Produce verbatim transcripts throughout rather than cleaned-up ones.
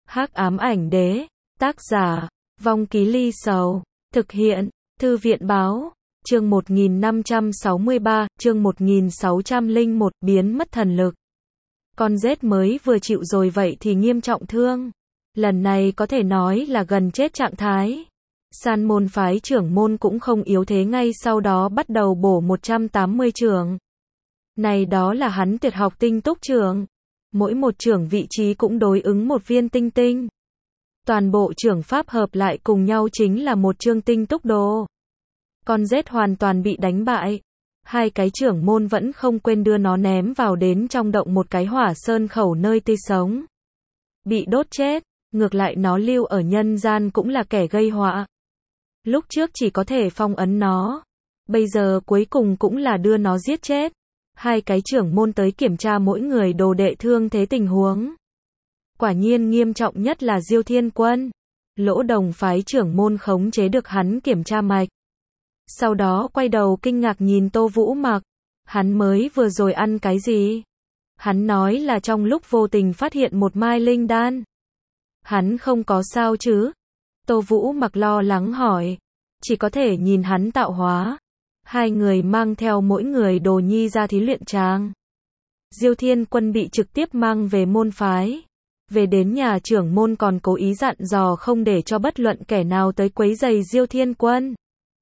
Hắc ám ảnh đế, tác giả, Vong Ký Ly Sầu, thực hiện, Thư viện báo, chương một nghìn năm trăm sáu mươi ba, chương một nghìn sáu trăm lẻ một, biến mất thần lực. Con rết mới vừa chịu rồi vậy thì nghiêm trọng thương. Lần này có thể nói là gần chết trạng thái. San môn phái trưởng môn cũng không yếu thế, ngay sau đó bắt đầu bổ một trăm tám mươi trưởng. Này đó là hắn tuyệt học tinh túc trưởng. Mỗi một trưởng vị trí cũng đối ứng một viên tinh tinh. Toàn bộ trưởng pháp hợp lại cùng nhau chính là một chương tinh túc đồ. Con rết hoàn toàn bị đánh bại. Hai cái trưởng môn vẫn không quên đưa nó ném vào đến trong động một cái hỏa sơn khẩu nơi tươi sống. Bị đốt chết, ngược lại nó lưu ở nhân gian cũng là kẻ gây họa. Lúc trước chỉ có thể phong ấn nó. Bây giờ cuối cùng cũng là đưa nó giết chết. Hai cái trưởng môn tới kiểm tra mỗi người đồ đệ thương thế tình huống. Quả nhiên nghiêm trọng nhất là Diêu Thiên Quân. Lỗ Đồng phái trưởng môn khống chế được hắn kiểm tra mạch. Sau đó quay đầu kinh ngạc nhìn Tô Vũ Mặc. Hắn mới vừa rồi ăn cái gì? Hắn nói là trong lúc vô tình phát hiện một mai linh đan. Hắn không có sao chứ? Tô Vũ Mặc lo lắng hỏi. Chỉ có thể nhìn hắn tạo hóa. Hai người mang theo mỗi người đồ nhi ra thí luyện tràng. Diêu Thiên Quân bị trực tiếp mang về môn phái. Về đến nhà trưởng môn còn cố ý dặn dò không để cho bất luận kẻ nào tới quấy rầy Diêu Thiên Quân.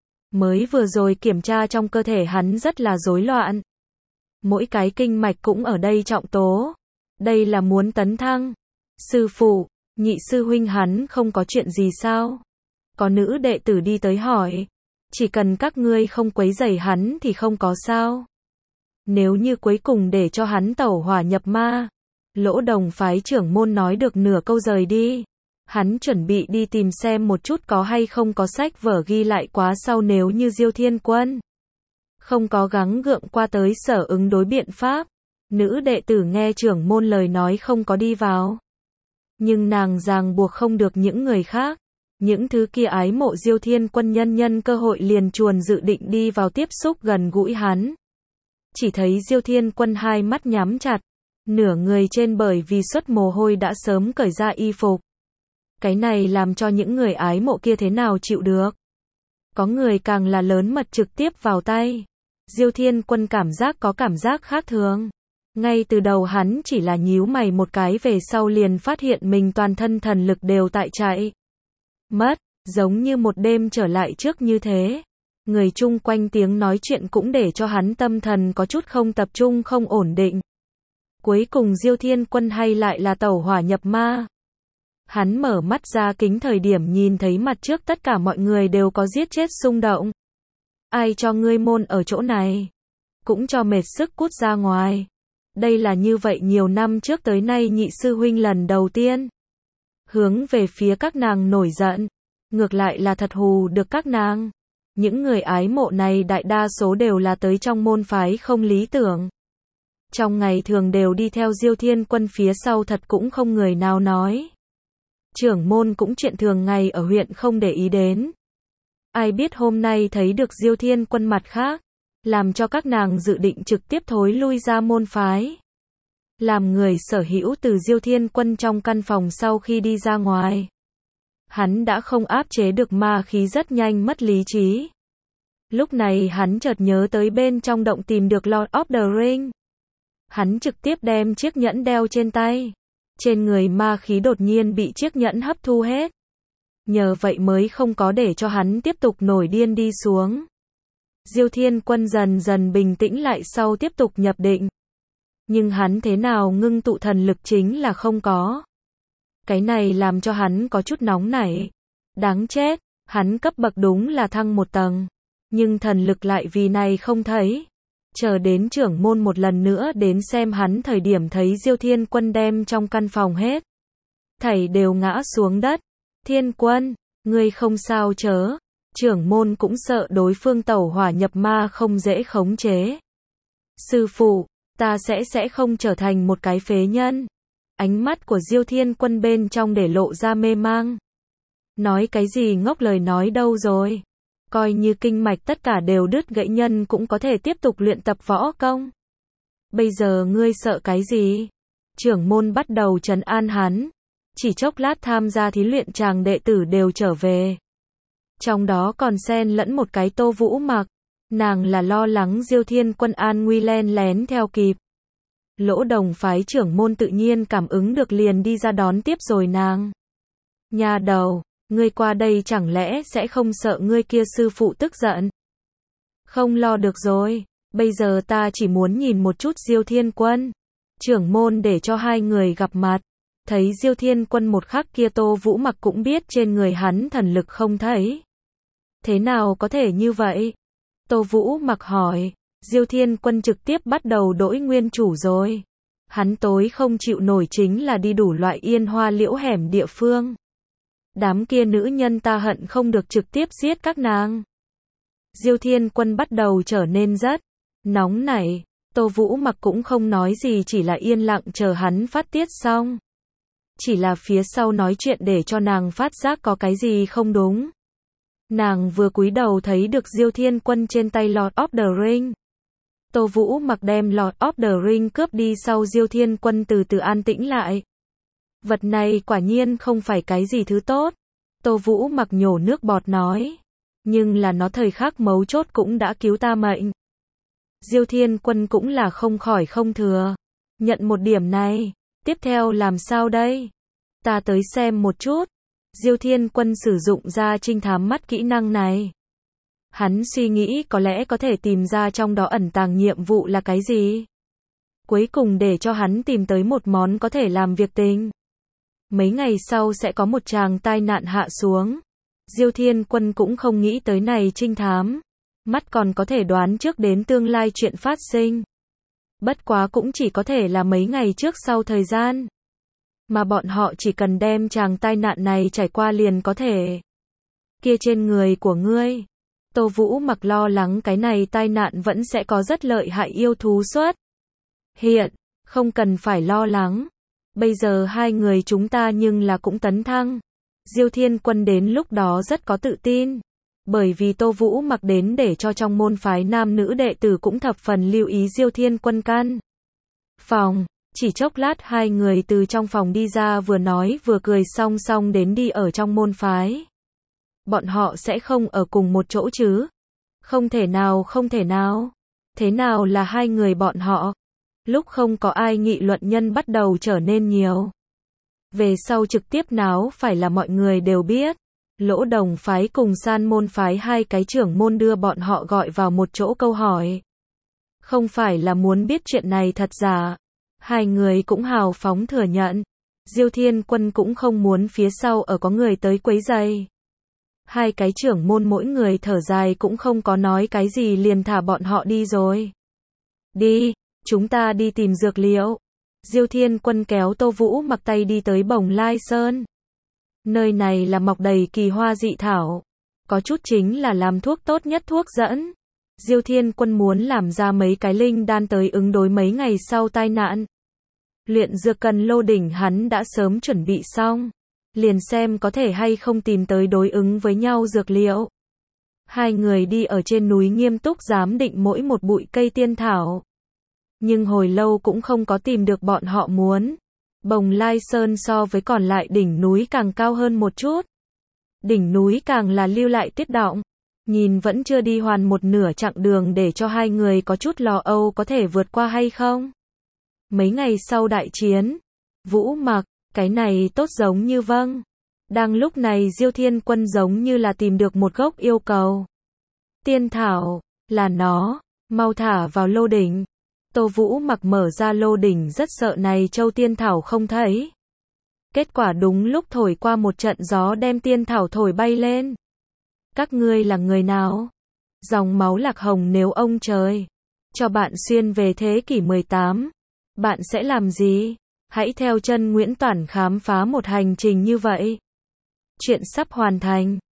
Mới vừa rồi kiểm tra trong cơ thể hắn rất là rối loạn. Mỗi cái kinh mạch cũng ở đây trọng tố. Đây là muốn tấn thăng. Sư phụ, nhị sư huynh hắn không có chuyện gì sao? Có nữ đệ tử đi tới hỏi. Chỉ cần các ngươi không quấy rầy hắn thì không có sao. Nếu như cuối cùng để cho hắn tẩu hỏa nhập ma. Lỗ Đồng phái trưởng môn nói được nửa câu rời đi. Hắn chuẩn bị đi tìm xem một chút có hay không có sách vở ghi lại quá sau nếu như Diêu Thiên Quân không có gắng gượng qua tới sở ứng đối biện pháp. Nữ đệ tử nghe trưởng môn lời nói không có đi vào. Nhưng nàng ràng buộc không được những người khác. Những thứ kia ái mộ Diêu Thiên Quân nhân nhân cơ hội liền chuồn dự định đi vào tiếp xúc gần gũi hắn. Chỉ thấy Diêu Thiên Quân hai mắt nhắm chặt. Nửa người trên bởi vì xuất mồ hôi đã sớm cởi ra y phục. Cái này làm cho những người ái mộ kia thế nào chịu được. Có người càng là lớn mật trực tiếp vào tay. Diêu Thiên Quân cảm giác có cảm giác khác thường. Ngay từ đầu hắn chỉ là nhíu mày một cái, về sau liền phát hiện mình toàn thân thần lực đều tại chạy mất, giống như một đêm trở lại trước như thế. Người chung quanh tiếng nói chuyện cũng để cho hắn tâm thần có chút không tập trung, không ổn định. Cuối cùng Diêu Thiên Quân hay lại là tẩu hỏa nhập ma. Hắn mở mắt ra kính thời điểm nhìn thấy mặt trước tất cả mọi người đều có giết chết xung động. Ai cho ngươi môn ở chỗ này? Cũng cho mệt sức cút ra ngoài. Đây là như vậy nhiều năm trước tới nay nhị sư huynh lần đầu tiên hướng về phía các nàng nổi giận. Ngược lại là thật hù được các nàng. Những người ái mộ này đại đa số đều là tới trong môn phái không lý tưởng. Trong ngày thường đều đi theo Diêu Thiên Quân phía sau, thật cũng không người nào nói. Trưởng môn cũng chuyện thường ngày ở huyện không để ý đến. Ai biết hôm nay thấy được Diêu Thiên Quân mặt khác, làm cho các nàng dự định trực tiếp thối lui ra môn phái. Làm người sở hữu từ Diêu Thiên Quân trong căn phòng sau khi đi ra ngoài. Hắn đã không áp chế được ma khí, rất nhanh mất lý trí. Lúc này hắn chợt nhớ tới bên trong động tìm được Lord of the Ring. Hắn trực tiếp đem chiếc nhẫn đeo trên tay. Trên người ma khí đột nhiên bị chiếc nhẫn hấp thu hết. Nhờ vậy mới không có để cho hắn tiếp tục nổi điên đi xuống. Diêu Thiên Quân dần dần bình tĩnh lại sau tiếp tục nhập định. Nhưng hắn thế nào ngưng tụ thần lực chính là không có. Cái này làm cho hắn có chút nóng nảy. Đáng chết, hắn cấp bậc đúng là thăng một tầng. Nhưng thần lực lại vì này không thấy. Chờ đến trưởng môn một lần nữa đến xem hắn thời điểm thấy Diêu Thiên Quân đem trong căn phòng hết thảy đều ngã xuống đất. Thiên Quân, ngươi không sao chớ? Trưởng môn cũng sợ đối phương tẩu hỏa nhập ma không dễ khống chế. Sư phụ, ta sẽ sẽ không trở thành một cái phế nhân. Ánh mắt của Diêu Thiên Quân bên trong để lộ ra mê mang. Nói cái gì ngốc lời nói đâu rồi? Coi như kinh mạch tất cả đều đứt gãy nhân cũng có thể tiếp tục luyện tập võ công. Bây giờ ngươi sợ cái gì? Trưởng môn bắt đầu trấn an hắn. Chỉ chốc lát tham gia thí luyện chàng đệ tử đều trở về. Trong đó còn xen lẫn một cái Tô Vũ Mặc. Nàng là lo lắng Diêu Thiên Quân an nguy len lén theo kịp. Lỗ Đồng phái trưởng môn tự nhiên cảm ứng được liền đi ra đón tiếp rồi nàng. Nhà đầu, ngươi qua đây chẳng lẽ sẽ không sợ ngươi kia sư phụ tức giận? Không lo được rồi, bây giờ ta chỉ muốn nhìn một chút Diêu Thiên Quân. Trưởng môn để cho hai người gặp mặt. Thấy Diêu Thiên Quân một khắc kia Tô Vũ Mặc cũng biết trên người hắn thần lực không thấy. Thế nào có thể như vậy? Tô Vũ Mặc hỏi. Diêu Thiên Quân trực tiếp bắt đầu đổi nguyên chủ rồi. Hắn tối không chịu nổi chính là đi đủ loại yên hoa liễu hẻm địa phương. Đám kia nữ nhân ta hận không được trực tiếp giết các nàng. Diêu Thiên Quân bắt đầu trở nên rất nóng nảy. Tô Vũ Mặc cũng không nói gì, chỉ là yên lặng chờ hắn phát tiết xong. Chỉ là phía sau nói chuyện để cho nàng phát giác có cái gì không đúng. Nàng vừa cúi đầu thấy được Diêu Thiên Quân trên tay Lord of the Ring. Tô Vũ Mặc đem Lord of the Ring cướp đi sau, Diêu Thiên Quân từ từ an tĩnh lại. Vật này quả nhiên không phải cái gì thứ tốt. Tô Vũ Mặc nhổ nước bọt nói. Nhưng là nó thời khắc mấu chốt cũng đã cứu ta mệnh. Diêu Thiên Quân cũng là không khỏi không thừa nhận một điểm này. Tiếp theo làm sao đây? Ta tới xem một chút. Diêu Thiên Quân sử dụng ra trinh thám mắt kỹ năng này. Hắn suy nghĩ có lẽ có thể tìm ra trong đó ẩn tàng nhiệm vụ là cái gì. Cuối cùng để cho hắn tìm tới một món có thể làm việc tình. Mấy ngày sau sẽ có một tràng tai nạn hạ xuống. Diêu Thiên Quân cũng không nghĩ tới này trinh thám. Mắt còn có thể đoán trước đến tương lai chuyện phát sinh. Bất quá cũng chỉ có thể là mấy ngày trước sau thời gian. Mà bọn họ chỉ cần đem tràng tai nạn này trải qua liền có thể. Kia trên người của ngươi. Tô Vũ Mặc lo lắng cái này tai nạn vẫn sẽ có rất lợi hại yêu thú xuất hiện. Không cần phải lo lắng. Bây giờ hai người chúng ta nhưng là cũng tấn thăng. Diêu Thiên Quân đến lúc đó rất có tự tin. Bởi vì Tô Vũ Mặc đến để cho trong môn phái nam nữ đệ tử cũng thập phần lưu ý Diêu Thiên Quân căn phòng. Chỉ chốc lát hai người từ trong phòng đi ra, vừa nói vừa cười song song đến đi ở trong môn phái. Bọn họ sẽ không ở cùng một chỗ chứ? Không thể nào, không thể nào. Thế nào là hai người bọn họ? Lúc không có ai nghị luận nhân bắt đầu trở nên nhiều. Về sau trực tiếp náo phải là mọi người đều biết. Lỗ Đồng phái cùng San môn phái hai cái trưởng môn đưa bọn họ gọi vào một chỗ câu hỏi. Không phải là muốn biết chuyện này thật giả. Hai người cũng hào phóng thừa nhận. Diêu Thiên Quân cũng không muốn phía sau ở có người tới quấy rầy. Hai cái trưởng môn mỗi người thở dài cũng không có nói cái gì, liền thả bọn họ đi rồi. Đi, chúng ta đi tìm dược liệu. Diêu Thiên Quân kéo Tô Vũ Mặc tay đi tới Bồng Lai Sơn. Nơi này là mọc đầy kỳ hoa dị thảo. Có chút chính là làm thuốc tốt nhất thuốc dẫn. Diêu Thiên Quân muốn làm ra mấy cái linh đan tới ứng đối mấy ngày sau tai nạn. Luyện dược cần lô đỉnh hắn đã sớm chuẩn bị xong. Liền xem có thể hay không tìm tới đối ứng với nhau dược liệu. Hai người đi ở trên núi nghiêm túc giám định mỗi một bụi cây tiên thảo. Nhưng hồi lâu cũng không có tìm được bọn họ muốn. Bồng Lai Sơn so với còn lại đỉnh núi càng cao hơn một chút. Đỉnh núi càng là lưu lại tiết động. Nhìn vẫn chưa đi hoàn một nửa chặng đường, để cho hai người có chút lo âu có thể vượt qua hay không. Mấy ngày sau đại chiến, Vũ Mặc, cái này tốt giống như vâng. Đang lúc này Diêu Thiên Quân giống như là tìm được một gốc yêu cầu. Tiên thảo, là nó, mau thả vào lô đỉnh. Tô Vũ Mặc mở ra lô đỉnh rất sợ này châu tiên thảo không thấy. Kết quả đúng lúc thổi qua một trận gió đem tiên thảo thổi bay lên. Các ngươi là người nào? Dòng máu Lạc Hồng, nếu ông trời cho bạn xuyên về thế kỷ mười tám, bạn sẽ làm gì? Hãy theo chân Nguyễn Toản khám phá một hành trình như vậy. Chuyện sắp hoàn thành.